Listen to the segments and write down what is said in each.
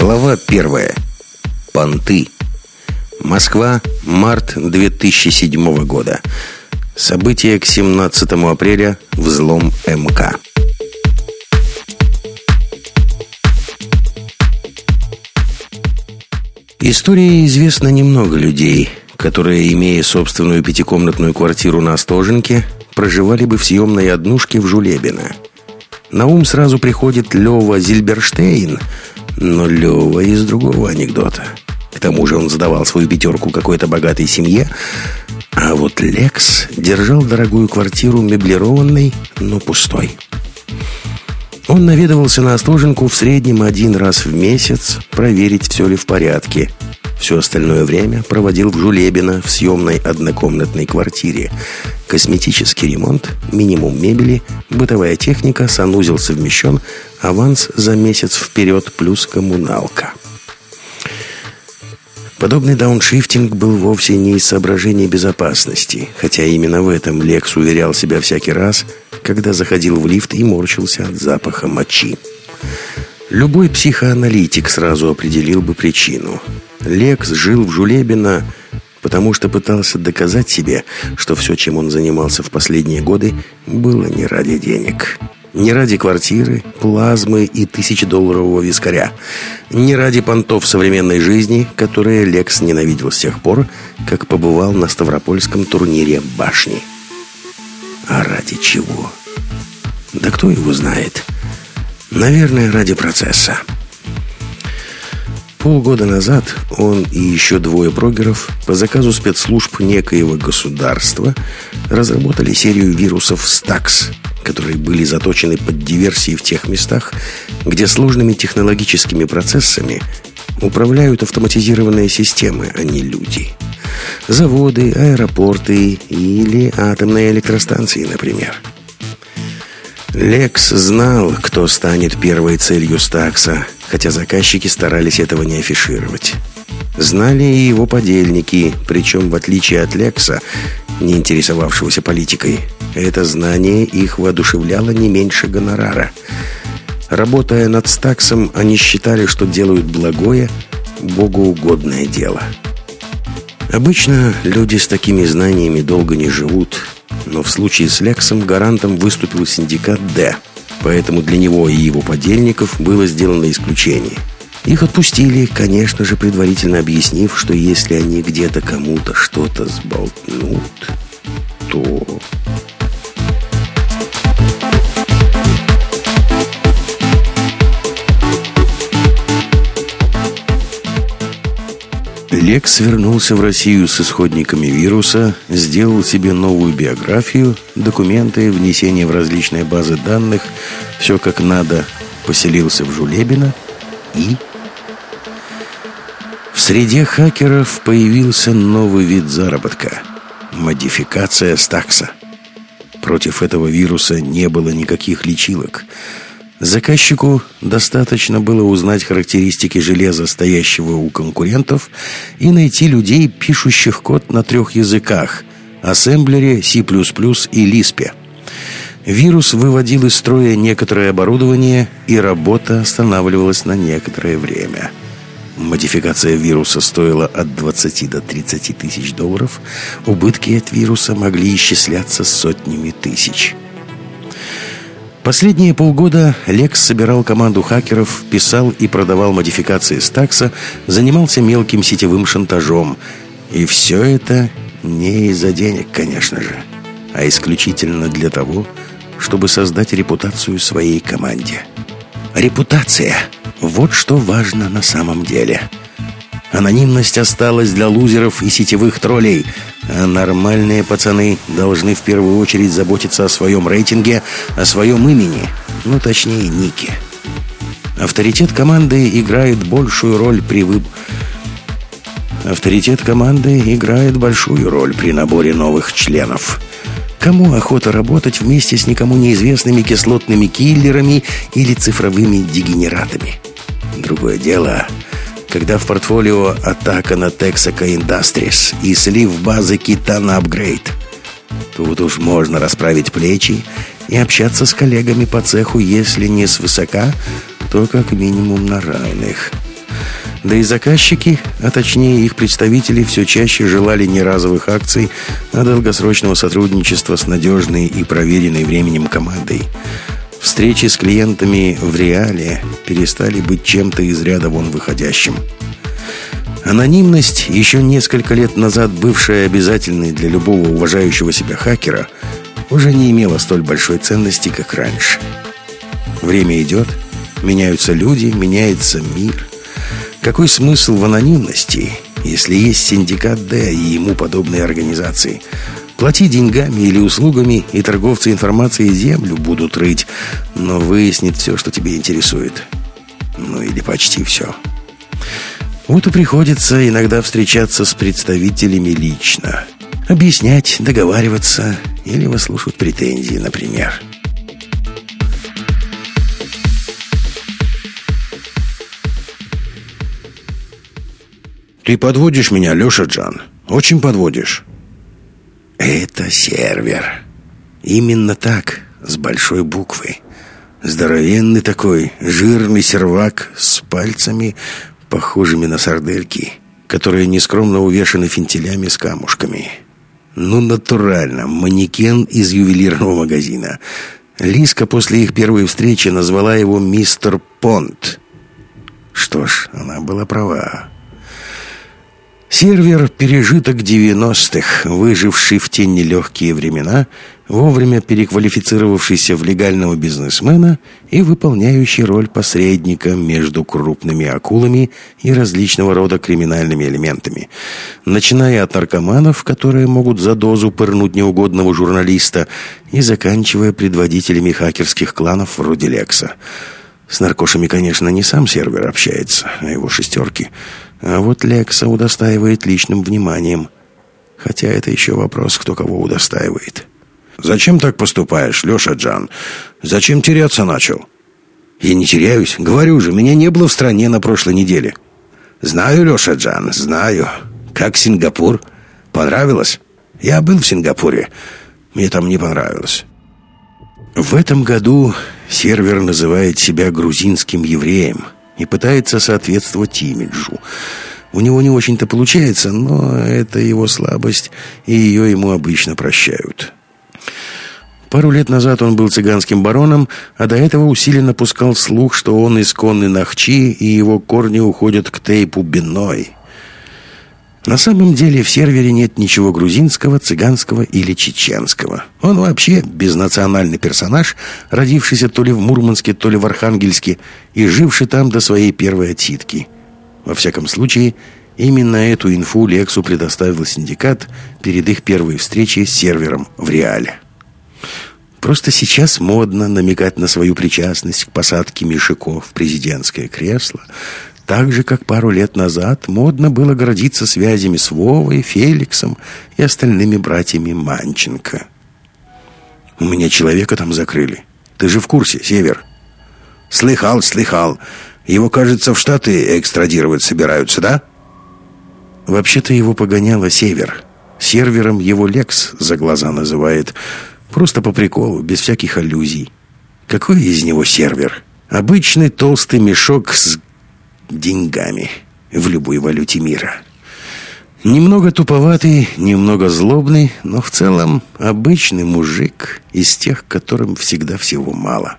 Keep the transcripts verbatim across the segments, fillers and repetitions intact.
Глава первая. Понты. Москва, март две тысячи седьмого года. События к семнадцатому апреля. Взлом МК. Истории известно немного людей, которые, имея собственную пятикомнатную квартиру на Остоженке, проживали бы в съемной однушке в Жулебино. На ум сразу приходит Лёва Зильберштейн, но Лёва из другого анекдота. К тому же он задавал свою пятерку какой-то богатой семье, а вот Лекс держал дорогую квартиру меблированной, но пустой. Он наведывался на Остоженку в среднем один раз в месяц проверить, все ли в порядке. Все остальное время проводил в Жулебино в съемной однокомнатной квартире. Косметический ремонт, минимум мебели, бытовая техника, санузел совмещен, аванс за месяц вперед плюс коммуналка. Подобный дауншифтинг был вовсе не из соображений безопасности, хотя именно в этом Лекс уверял себя всякий раз, когда заходил в лифт и морщился от запаха мочи. Любой психоаналитик сразу определил бы причину. Лекс жил в Жулебино, потому что пытался доказать себе, что все, чем он занимался в последние годы, было не ради денег. Не ради квартиры, плазмы и тысячедолларового вискаря. Не ради понтов современной жизни, которые Лекс ненавидел с тех пор, как побывал на Ставропольском турнире «Башни». А ради чего? Да кто его знает? Наверное, ради процесса. Полгода назад он и еще двое прогеров по заказу спецслужб некоего государства разработали серию вирусов Stacks, которые были заточены под диверсии в тех местах, где сложными технологическими процессами управляют автоматизированные системы, а не люди. Заводы, аэропорты или атомные электростанции, например. Лекс знал, кто станет первой целью Стакса, хотя заказчики старались этого не афишировать. Знали и его подельники, причем, в отличие от Лекса, не интересовавшегося политикой, это знание их воодушевляло не меньше гонорара. Работая над Стаксом, они считали, что делают благое, богоугодное дело. Обычно люди с такими знаниями долго не живут, но в случае с Лексом гарантом выступил синдикат «Д», поэтому для него и его подельников было сделано исключение. Их отпустили, конечно же, предварительно объяснив, что если они где-то кому-то что-то сболтнут, то... Лекс вернулся в Россию с исходниками вируса, сделал себе новую биографию, документы, внесение в различные базы данных, все как надо, поселился в Жулебино и... В среде хакеров появился новый вид заработка – модификация Стакса. Против этого вируса не было никаких лечилок. Заказчику достаточно было узнать характеристики железа, стоящего у конкурентов, и найти людей, пишущих код на трех языках – ассемблере, C++ и Лиспе. Вирус выводил из строя некоторое оборудование, и работа останавливалась на некоторое время. Модификация вируса стоила от двадцати до тридцати тысяч долларов. Убытки от вируса могли исчисляться сотнями тысяч. Последние полгода Лекс собирал команду хакеров, писал и продавал модификации Стакса, занимался мелким сетевым шантажом. И все это не из-за денег, конечно же, а исключительно для того, чтобы создать репутацию своей команде. Репутация – вот что важно на самом деле. Анонимность осталась для лузеров и сетевых троллей, а нормальные пацаны должны в первую очередь заботиться о своем рейтинге, о своем имени, ну точнее нике. Авторитет команды играет большую роль при выб... Авторитет команды играет большую роль при наборе новых членов. Кому охота работать вместе с никому неизвестными кислотными киллерами или цифровыми дегенератами? Другое дело, когда в портфолио атака на Texaco Industries и слив базы кита на апгрейд. Тут уж можно расправить плечи и общаться с коллегами по цеху, если не свысока, то как минимум на равных. Да и заказчики, а точнее их представители, все чаще желали не разовых акций, а долгосрочного сотрудничества с надежной и проверенной временем командой. Встречи с клиентами в реале перестали быть чем-то из ряда вон выходящим. Анонимность, еще несколько лет назад бывшая обязательной для любого уважающего себя хакера, уже не имела столь большой ценности, как раньше. Время идет, меняются люди, меняется мир. Какой смысл в анонимности, если есть синдикат Д и ему подобные организации? Плати деньгами или услугами, и торговцы информацией землю будут рыть, но выяснит все, что тебе интересует. Ну или почти все. Вот и приходится иногда встречаться с представителями лично. Объяснять, договариваться или выслушивать претензии, например. Ты подводишь меня, Леша Джан. Очень подводишь. Это сервер. Именно так, с большой буквы. Здоровенный такой, жирный сервак с пальцами, похожими на сардельки, которые нескромно увешаны фентилями с камушками. Ну, натурально, манекен из ювелирного магазина. Лиска после их первой встречи назвала его мистер Понт. Что ж, она была права. Сервер – пережиток девяностых, выживший в те нелегкие времена, вовремя переквалифицировавшийся в легального бизнесмена и выполняющий роль посредника между крупными акулами и различного рода криминальными элементами, начиная от наркоманов, которые могут за дозу пырнуть неугодного журналиста, и заканчивая предводителями хакерских кланов вроде Лекса. С наркошами, конечно, не сам сервер общается, а его шестерки – а вот Лекса удостаивает личным вниманием. Хотя это еще вопрос, кто кого удостаивает. Зачем так поступаешь, Леша Джан? Зачем теряться начал? Я не теряюсь. Говорю же, меня не было в стране на прошлой неделе. Знаю, Леша Джан, знаю. Как Сингапур? Понравилось? Я был в Сингапуре. Мне там не понравилось. В этом году сервер называет себя грузинским евреем и пытается соответствовать имиджу. У него не очень-то получается, но это его слабость, и ее ему обычно прощают. Пару лет назад он был цыганским бароном, а до этого усиленно пускал слух, что он исконный нахчи, и его корни уходят к тейпу Биной. На самом деле в сервере нет ничего грузинского, цыганского или чеченского. Он вообще безнациональный персонаж, родившийся то ли в Мурманске, то ли в Архангельске и живший там до своей первой отсидки. Во всяком случае, именно эту инфу Лексу предоставил синдикат перед их первой встречей с сервером в реале. Просто сейчас модно намекать на свою причастность к посадке Мишико в президентское кресло, так же, как пару лет назад модно было гордиться связями с Вовой, Феликсом и остальными братьями Манченко. У меня человека там закрыли. Ты же в курсе, Север? Слыхал, слыхал. Его, кажется, в Штаты экстрадировать собираются, да? Вообще-то его погоняло Север. Сервером его Лекс за глаза называет. Просто по приколу, без всяких аллюзий. Какой из него сервер? Обычный толстый мешок с деньгами в любой валюте мира. Немного туповатый, немного злобный, но в целом обычный мужик из тех, которым всегда всего мало.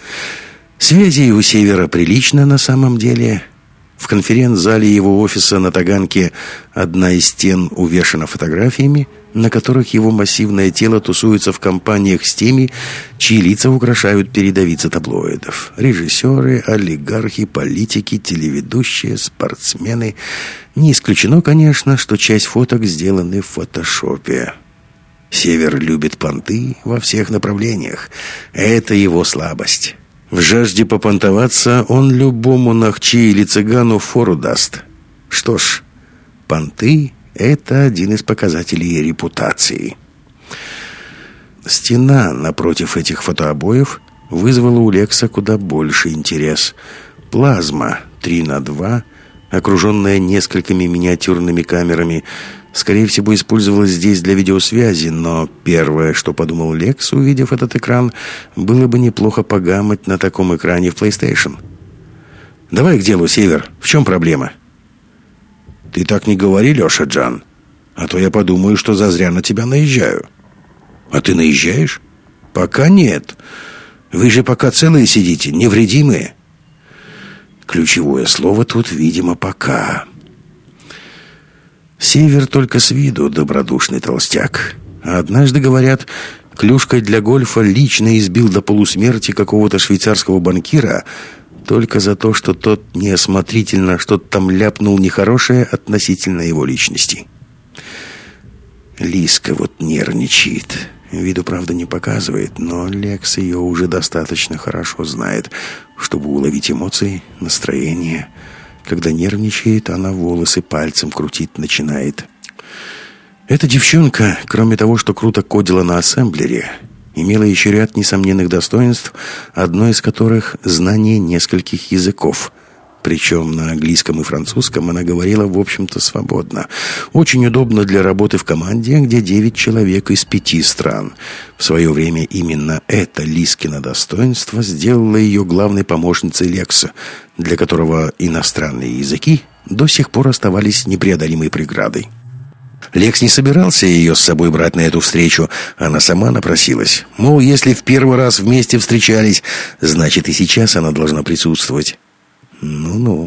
Связей у Севера прилично на самом деле. В конференц-зале его офиса на Таганке одна из стен увешана фотографиями, на которых его массивное тело тусуется в компаниях с теми, чьи лица украшают передовицы таблоидов. Режиссеры, олигархи, политики, телеведущие, спортсмены. Не исключено, конечно, что часть фоток сделаны в фотошопе. Север любит понты во всех направлениях. Это его слабость. В жажде попонтоваться он любому нахчи или цыгану фору даст. Что ж, понты — это один из показателей репутации. Стена напротив этих фотообоев вызвала у Лекса куда больше интерес. Плазма три на два, окруженная несколькими миниатюрными камерами, скорее всего, использовалась здесь для видеосвязи, но первое, что подумал Лекс, увидев этот экран, было бы неплохо погамать на таком экране в PlayStation. «Давай к делу, Север. В чем проблема? Ты так не говори, Леша Джан. А то я подумаю, что зазря на тебя наезжаю. А ты наезжаешь? Пока нет. Вы же пока целые сидите, невредимые. Ключевое слово тут, видимо, пока. Север только с виду добродушный толстяк. А однажды, говорят, клюшкой для гольфа лично избил до полусмерти какого-то швейцарского банкира только за то, что тот неосмотрительно что-то там ляпнул нехорошее относительно его личности. Лиска вот нервничает. Виду, правда, не показывает, но Лекс ее уже достаточно хорошо знает, чтобы уловить эмоции, настроение. Когда нервничает, она волосы пальцем крутить начинает. Эта девчонка, кроме того, что круто кодила на ассемблере, имела еще ряд несомненных достоинств, одно из которых – знание нескольких языков. Причем на английском и французском она говорила, в общем-то, свободно. Очень удобно для работы в команде, где девять человек из пяти стран. В свое время именно это Лискино достоинство сделало ее главной помощницей Лекса, для которого иностранные языки до сих пор оставались непреодолимой преградой. Лекс не собирался ее с собой брать на эту встречу. Она сама напросилась. Мол, если в первый раз вместе встречались, значит и сейчас она должна присутствовать. Ну-ну.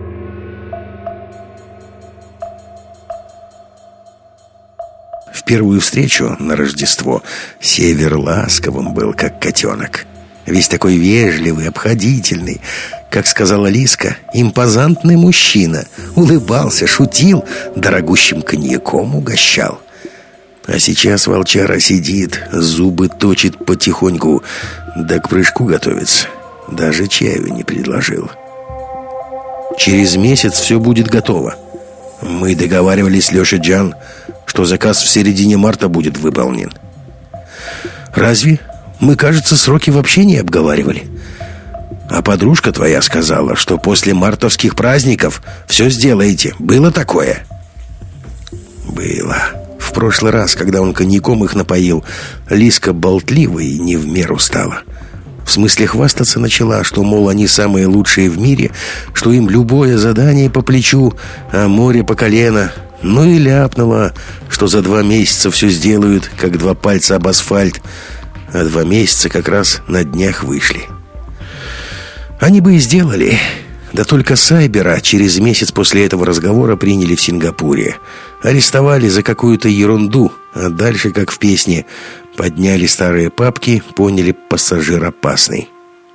В первую встречу на Рождество Север ласковым был, как котенок. Весь такой вежливый, обходительный. Как сказала Лиска, импозантный мужчина. Улыбался, шутил, дорогущим коньяком угощал. А сейчас волчара сидит, зубы точит потихоньку, да к прыжку готовится. Даже чаю не предложил. Через месяц все будет готово. Мы договаривались с Лешей Джан, что заказ в середине марта будет выполнен. Разве? Мы, кажется, сроки вообще не обговаривали. А подружка твоя сказала, что после мартовских праздников все сделаете. Было такое? Было. В прошлый раз, когда он коньяком их напоил, Лиска болтливой и не в меру стала. В смысле хвастаться начала, что, мол, они самые лучшие в мире, что им любое задание по плечу, а море по колено. Ну и ляпнула, что за два месяца все сделают, как два пальца об асфальт. А два месяца как раз на днях вышли. Они бы и сделали. Да только Сайбера через месяц после этого разговора приняли в Сингапуре. Арестовали за какую-то ерунду. А дальше, как в песне, подняли старые папки, поняли, пассажир опасный.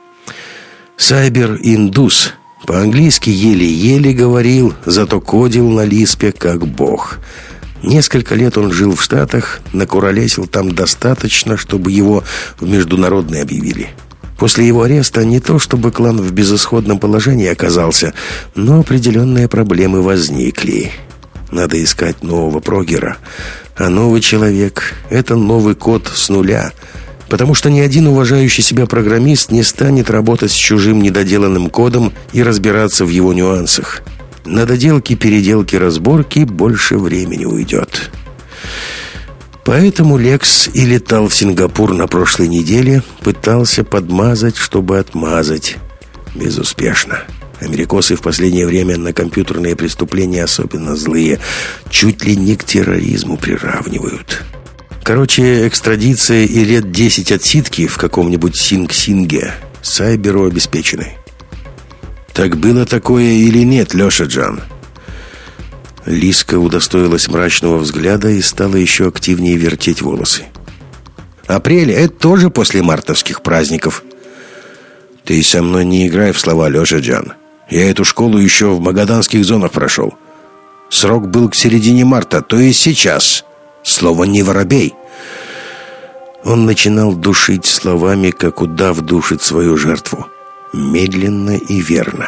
Сайбер индус. По-английски еле-еле говорил, зато кодил на лиспе как бог. Несколько лет он жил в Штатах, накуролесил там достаточно, чтобы его в международный объявили. После его ареста не то чтобы клан в безысходном положении оказался, но определенные проблемы возникли. Надо искать нового прогера. А новый человек – это новый код с нуля. Потому что ни один уважающий себя программист не станет работать с чужим недоделанным кодом и разбираться в его нюансах. На доделки, переделки, разборки больше времени уйдет. Поэтому Лекс и летал в Сингапур на прошлой неделе, пытался подмазать, чтобы отмазать. Безуспешно. Америкосы в последнее время на компьютерные преступления особенно злые. Чуть ли не к терроризму приравнивают. Короче, экстрадиция и лет десять отсидки в каком-нибудь Синг-Синге Сайберу обеспечены. Так было такое или нет, Леша Джан? Лиска удостоилась мрачного взгляда и стала еще активнее вертеть волосы. Апрель – это тоже после мартовских праздников. Ты со мной не играй в слова, Леша Джан. Я эту школу еще в магаданских зонах прошел. Срок был к середине марта, то есть сейчас. Слово «не воробей». Он начинал душить словами, как удав душит свою жертву. Медленно и верно.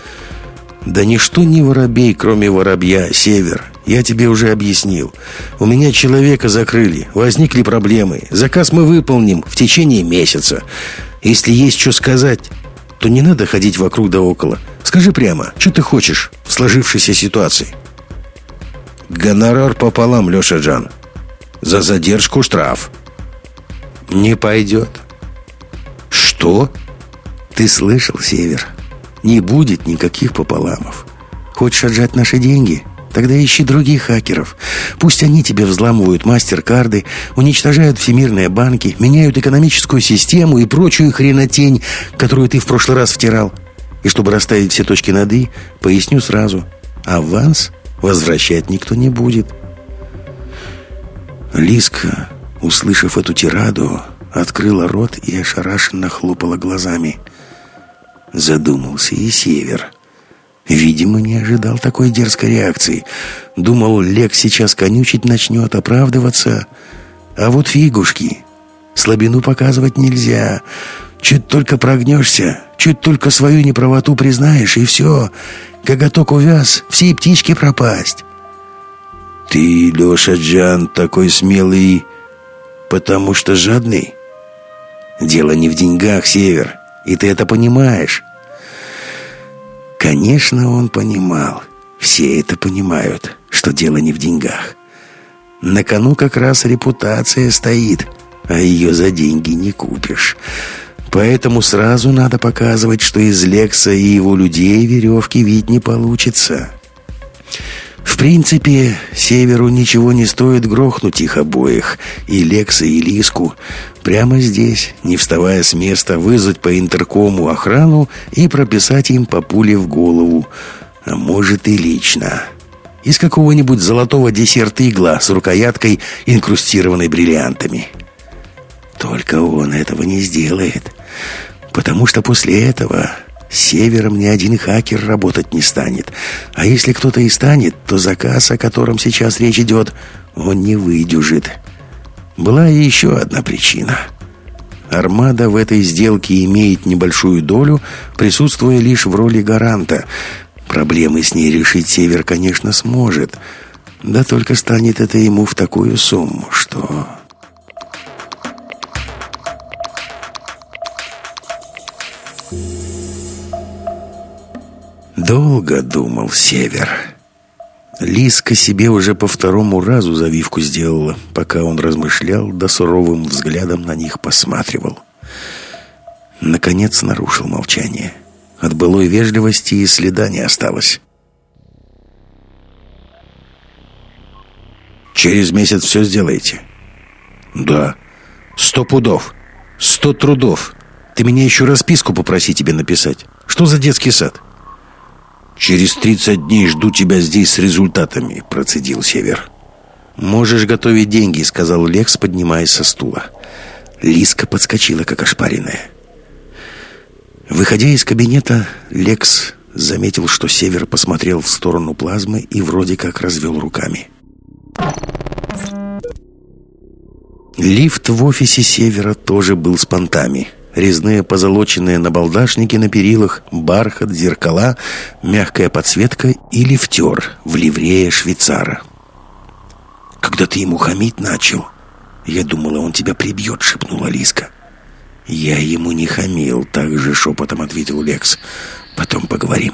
Да ничто не воробей, кроме воробья, Север. Я тебе уже объяснил. У меня человека закрыли, возникли проблемы. Заказ мы выполним в течение месяца. Если есть что сказать, то не надо ходить вокруг да около. Скажи прямо, что ты хочешь в сложившейся ситуации? Гонорар пополам, Леша Джан. За задержку штраф. Не пойдет. Что? Ты слышал, Север? Не будет никаких пополамов. Хочешь отжать наши деньги? Тогда ищи других хакеров. Пусть они тебе взламывают мастер-карды, уничтожают всемирные банки, меняют экономическую систему и прочую хренотень, которую ты в прошлый раз втирал. И чтобы расставить все точки над «и», поясню сразу. Аванс возвращать никто не будет. Лиска, услышав эту тираду, открыла рот и ошарашенно хлопала глазами. Задумался и Север. Видимо, не ожидал такой дерзкой реакции. Думал, Лекс сейчас конючить начнет, оправдываться. А вот фигушки. Слабину показывать нельзя. Чуть только прогнешься, чуть только свою неправоту признаешь, и все. Коготок увяз, все птички пропасть. Ты, Леша Джан, такой смелый, потому что жадный? Дело не в деньгах, Север, и ты это понимаешь. Конечно, он понимал. Все это понимают, что дело не в деньгах. На кону как раз репутация стоит, а ее за деньги не купишь. Поэтому сразу надо показывать, что из Лекса и его людей веревки вить не получится. В принципе, Северу ничего не стоит грохнуть их обоих, и Лекса, и Лиску, прямо здесь, не вставая с места, вызвать по интеркому охрану и прописать им по пуле в голову, а может и лично. Из какого-нибудь золотого десерт-игла с рукояткой, инкрустированной бриллиантами. Только он этого не сделает, потому что после этого с Севером ни один хакер работать не станет. А если кто-то и станет, то заказ, о котором сейчас речь идет, он не выдержит. Была и еще одна причина. Армада в этой сделке имеет небольшую долю, присутствуя лишь в роли гаранта. Проблемы с ней решить Север, конечно, сможет. Да только станет это ему в такую сумму, что... Долго думал Север. Лиска себе уже по второму разу завивку сделала, пока он размышлял, да суровым взглядом на них посматривал. Наконец нарушил молчание. От былой вежливости и следа не осталось. «Через месяц все сделаете?» «Да. Сто пудов. Сто трудов. Ты меня еще расписку попроси тебе написать. Что за детский сад?» «Через тридцать дней жду тебя здесь с результатами», — процедил Север. «Можешь готовить деньги», — сказал Лекс, поднимаясь со стула. Лиска подскочила, как ошпаренная. Выходя из кабинета, Лекс заметил, что Север посмотрел в сторону плазмы и вроде как развел руками. Лифт в офисе Севера тоже был с понтами. Резные позолоченные набалдашники на перилах, бархат, зеркала, мягкая подсветка и лифтер в ливрее швейцара. «Когда ты ему хамить начал, я думала, он тебя прибьет», — шепнула Лиска. «Я ему не хамил», — также шепотом ответил Лекс. «Потом поговорим».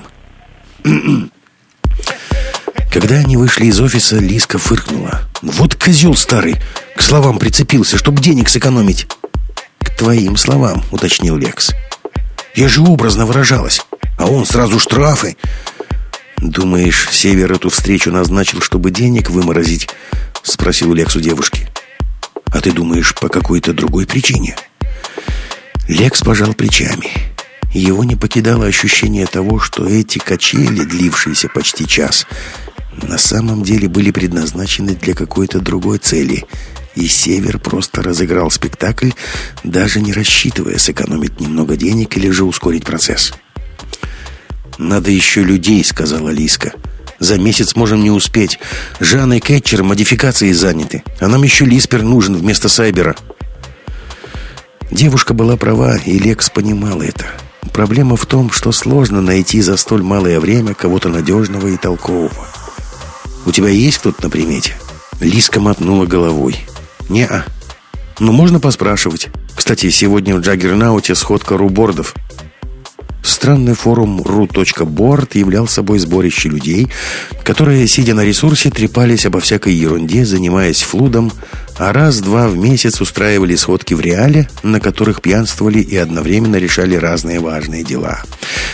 Когда они вышли из офиса, Лиска фыркнула. «Вот козел старый, к словам прицепился, чтоб денег сэкономить». «К твоим словам», — уточнил Лекс. «Я же образно выражалась, а он сразу штрафы». «Думаешь, Север эту встречу назначил, чтобы денег выморозить?» — спросил Лекс у девушки. «А ты думаешь, по какой-то другой причине?» Лекс пожал плечами. Его не покидало ощущение того, что эти качели, длившиеся почти час, на самом деле были предназначены для какой-то другой цели, и Север просто разыграл спектакль, даже не рассчитывая сэкономить немного денег или же ускорить процесс. «Надо еще людей», — сказала Лиска. «За месяц можем не успеть. Жанна и Кэтчер модификацией заняты, а нам еще Лиспер нужен вместо Сайбера». Девушка была права, и Лекс понимал это. Проблема в том, что сложно найти за столь малое время кого-то надежного и толкового. «У тебя есть кто-то на примете?» Лиска мотнула головой. «Не-а. Ну, можно поспрашивать. Кстати, сегодня в Джаггернауте сходка рубордов». Странный форум ру точка борд являл собой сборище людей, которые, сидя на ресурсе, трепались обо всякой ерунде, занимаясь флудом, а раз-два в месяц устраивали сходки в реале, на которых пьянствовали и одновременно решали разные важные дела.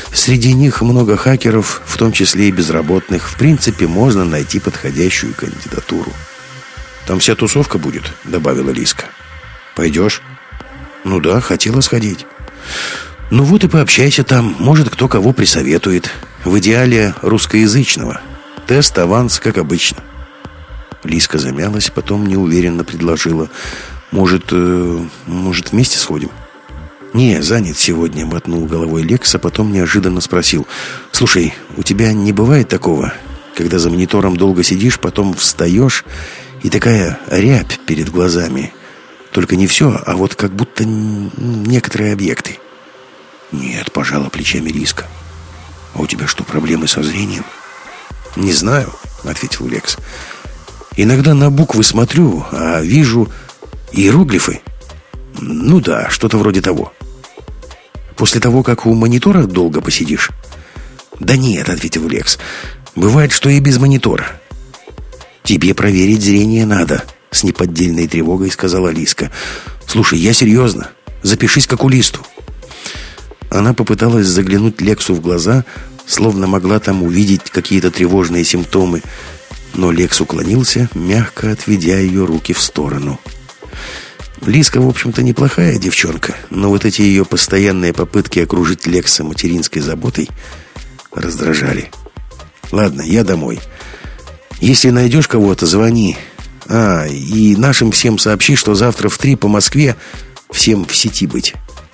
Среди них много хакеров, в том числе и безработных. В принципе, можно найти подходящую кандидатуру. Там вся тусовка будет, добавила Лиска. Пойдешь? Ну да, хотела сходить. Ну вот и пообщайся там. Может, кто кого присоветует. В идеале русскоязычного. Тест, аванс, как обычно. Лиска замялась, потом неуверенно предложила: Может, э, может вместе сходим? «Не, занят сегодня», — мотнул головой Лекс, а потом неожиданно спросил: «Слушай, у тебя не бывает такого, когда за монитором долго сидишь, потом встаешь, и такая рябь перед глазами? Только не все, а вот как будто некоторые объекты». «Нет», — пожала плечами Лиска. «А у тебя что, проблемы со зрением?» «Не знаю», — ответил Лекс. «Иногда на буквы смотрю, а вижу иероглифы. Ну да, что-то вроде того». «После того, как у монитора долго посидишь?» «Да нет», — ответил Лекс. «Бывает, что и без монитора». «Тебе проверить зрение надо», — с неподдельной тревогой сказала Лиска. «Слушай, я серьезно. Запишись к окулисту». Она попыталась заглянуть Лексу в глаза, словно могла там увидеть какие-то тревожные симптомы. Но Лекс уклонился, мягко отведя ее руки в сторону. Лиска, в общем-то, неплохая девчонка, но вот эти ее постоянные попытки окружить Лекса материнской заботой раздражали. «Ладно, я домой. Если найдешь кого-то, звони. А, и нашим всем сообщи, что завтра в три по Москве всем в сети быть».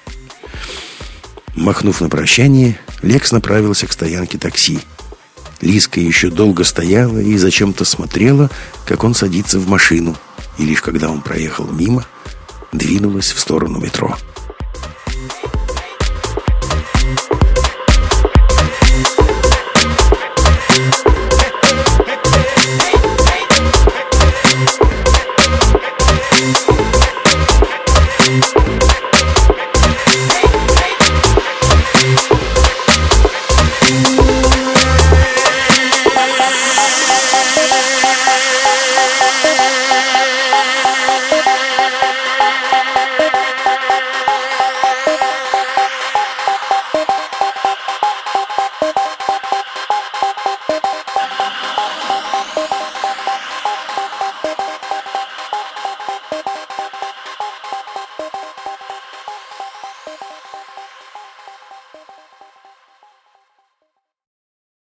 Махнув на прощание, Лекс направился к стоянке такси. Лиска еще долго стояла и зачем-то смотрела, как он садится в машину, и лишь когда он проехал мимо, двинулась в сторону метро.